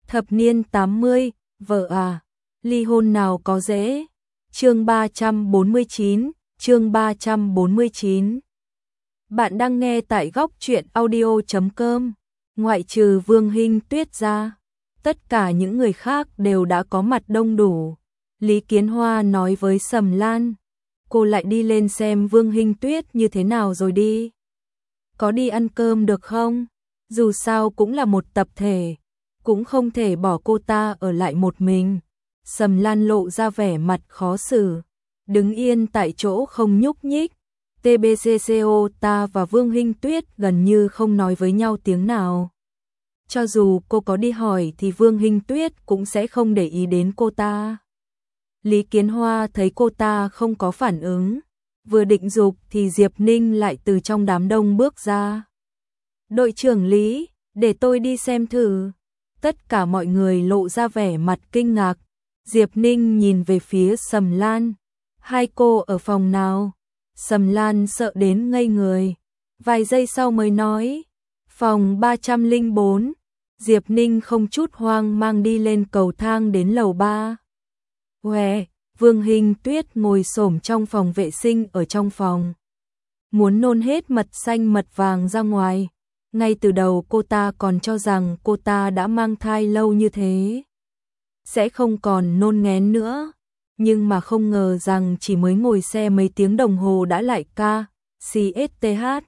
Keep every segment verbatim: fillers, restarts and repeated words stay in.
Thập niên tám mươi, vợ à, ly hôn nào có dễ. Chương ba trăm bốn mươi chín, chương ba trăm bốn mươi chín. Bạn đang nghe tại góc truyện audio chấm com. Ngoại trừ Vương Hinh Tuyết ra, tất cả những người khác đều đã có mặt đông đủ. Lý Kiến Hoa nói với Sầm Lan, cô lại đi lên xem Vương Hinh Tuyết như thế nào rồi đi. Có đi ăn cơm được không? Dù sao cũng là một tập thể, cũng không thể bỏ cô ta ở lại một mình. Sầm Lan lộ ra vẻ mặt khó xử, đứng yên tại chỗ không nhúc nhích. tê bê xê xê o ta và Vương Hinh Tuyết gần như không nói với nhau tiếng nào. Cho dù cô có đi hỏi thì Vương Hinh Tuyết cũng sẽ không để ý đến cô ta. Lý Kiến Hoa thấy cô ta không có phản ứng, vừa định giục thì Diệp Ninh lại từ trong đám đông bước ra. Đội trưởng Lý, để tôi đi xem thử. Tất cả mọi người lộ ra vẻ mặt kinh ngạc. Diệp Ninh nhìn về phía Sầm Lan. Hai cô ở phòng nào? Sầm Lan sợ đến ngây người. Vài giây sau mới nói. Phòng ba trăm lẻ bốn. Diệp Ninh không chút hoang mang đi lên cầu thang đến lầu ba. Huệ, Vương Hinh Tuyết ngồi xổm trong phòng vệ sinh ở trong phòng. Muốn nôn hết mật xanh mật vàng ra ngoài. Ngay từ đầu cô ta còn cho rằng cô ta đã mang thai lâu như thế sẽ không còn nôn nghén nữa. Nhưng mà không ngờ rằng chỉ mới ngồi xe mấy tiếng đồng hồ đã lại ca, xê ét tê hát.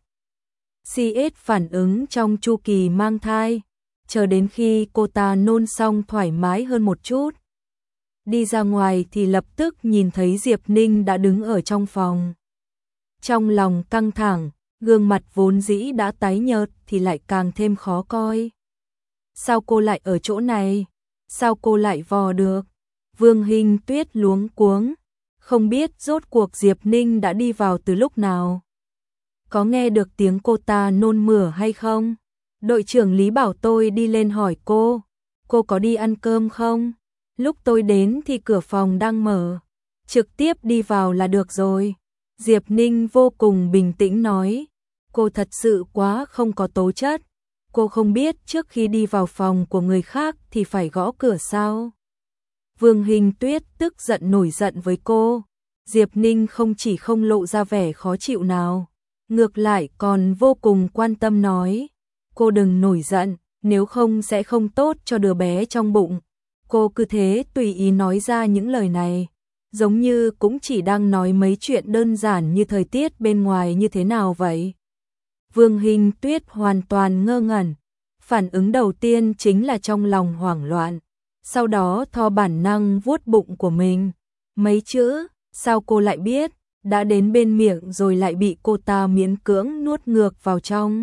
xê ét phản ứng trong chu kỳ mang thai, chờ đến khi cô ta nôn xong thoải mái hơn một chút. Đi ra ngoài thì lập tức nhìn thấy Diệp Ninh đã đứng ở trong phòng. Trong lòng căng thẳng, gương mặt vốn dĩ đã tái nhợt thì lại càng thêm khó coi. Sao cô lại ở chỗ này? Sao cô lại vò được? Vương Hinh Tuyết luống cuống, không biết rốt cuộc Diệp Ninh đã đi vào từ lúc nào. Có nghe được tiếng cô ta nôn mửa hay không? Đội trưởng Lý bảo tôi đi lên hỏi cô, cô có đi ăn cơm không? Lúc tôi đến thì cửa phòng đang mở, trực tiếp đi vào là được rồi. Diệp Ninh vô cùng bình tĩnh nói, cô thật sự quá không có tố chất. Cô không biết trước khi đi vào phòng của người khác thì phải gõ cửa sao? Vương Hinh Tuyết tức giận nổi giận với cô. Diệp Ninh không chỉ không lộ ra vẻ khó chịu nào, ngược lại còn vô cùng quan tâm nói, cô đừng nổi giận, nếu không sẽ không tốt cho đứa bé trong bụng. Cô cứ thế tùy ý nói ra những lời này, giống như cũng chỉ đang nói mấy chuyện đơn giản như thời tiết bên ngoài như thế nào vậy. Vương Hinh Tuyết hoàn toàn ngơ ngẩn, phản ứng đầu tiên chính là trong lòng hoảng loạn, sau đó theo bản năng vuốt bụng của mình. Mấy chữ, sao cô lại biết, đã đến bên miệng rồi lại bị cô ta miễn cưỡng nuốt ngược vào trong.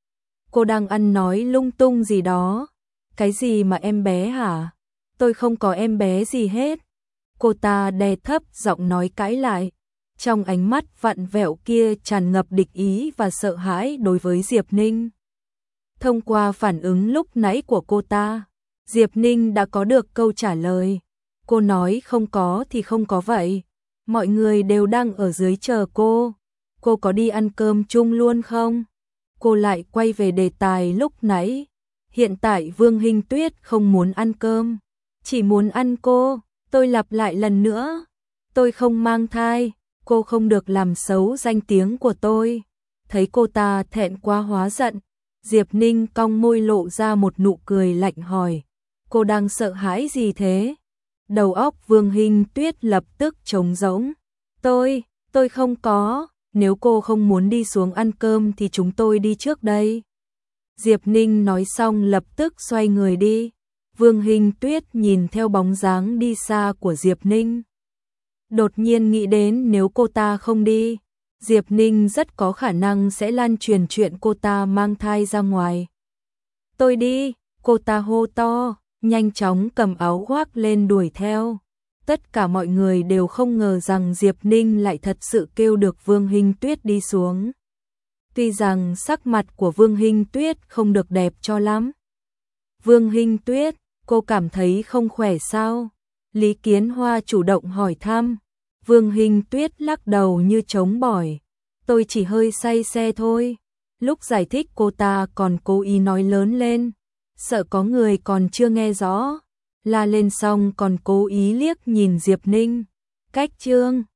Cô đang ăn nói lung tung gì đó. Cái gì mà em bé hả? Tôi không có em bé gì hết. Cô ta đè thấp giọng nói cãi lại. Trong ánh mắt vặn vẹo kia tràn ngập địch ý và sợ hãi đối với Diệp Ninh. Thông qua phản ứng lúc nãy của cô ta, Diệp Ninh đã có được câu trả lời. Cô nói không có thì không có vậy. Mọi người đều đang ở dưới chờ cô. Cô có đi ăn cơm chung luôn không? Cô lại quay về đề tài lúc nãy. Hiện tại Vương Hinh Tuyết không muốn ăn cơm, chỉ muốn ăn cô. Tôi lặp lại lần nữa, tôi không mang thai. Cô không được làm xấu danh tiếng của tôi. Thấy cô ta thẹn quá hóa giận, Diệp Ninh cong môi lộ ra một nụ cười lạnh hỏi, cô đang sợ hãi gì thế? Đầu óc Vương Hinh Tuyết lập tức trống rỗng. Tôi, tôi không có, nếu cô không muốn đi xuống ăn cơm thì chúng tôi đi trước đây. Diệp Ninh nói xong lập tức xoay người đi. Vương Hinh Tuyết nhìn theo bóng dáng đi xa của Diệp Ninh. Đột nhiên nghĩ đến nếu cô ta không đi, Diệp Ninh rất có khả năng sẽ lan truyền chuyện cô ta mang thai ra ngoài. Tôi đi, cô ta hô to, nhanh chóng cầm áo khoác lên đuổi theo. Tất cả mọi người đều không ngờ rằng Diệp Ninh lại thật sự kêu được Vương Hinh Tuyết đi xuống. Tuy rằng sắc mặt của Vương Hinh Tuyết không được đẹp cho lắm. Vương Hinh Tuyết, cô cảm thấy không khỏe sao? Lý Kiến Hoa chủ động hỏi thăm. Vương Hinh Tuyết lắc đầu như trống bỏi. Tôi chỉ hơi say xe thôi. Lúc giải thích cô ta còn cố ý nói lớn lên. sợ có người còn chưa nghe rõ, la lên xong còn cố ý liếc nhìn Diệp Ninh. Cách chương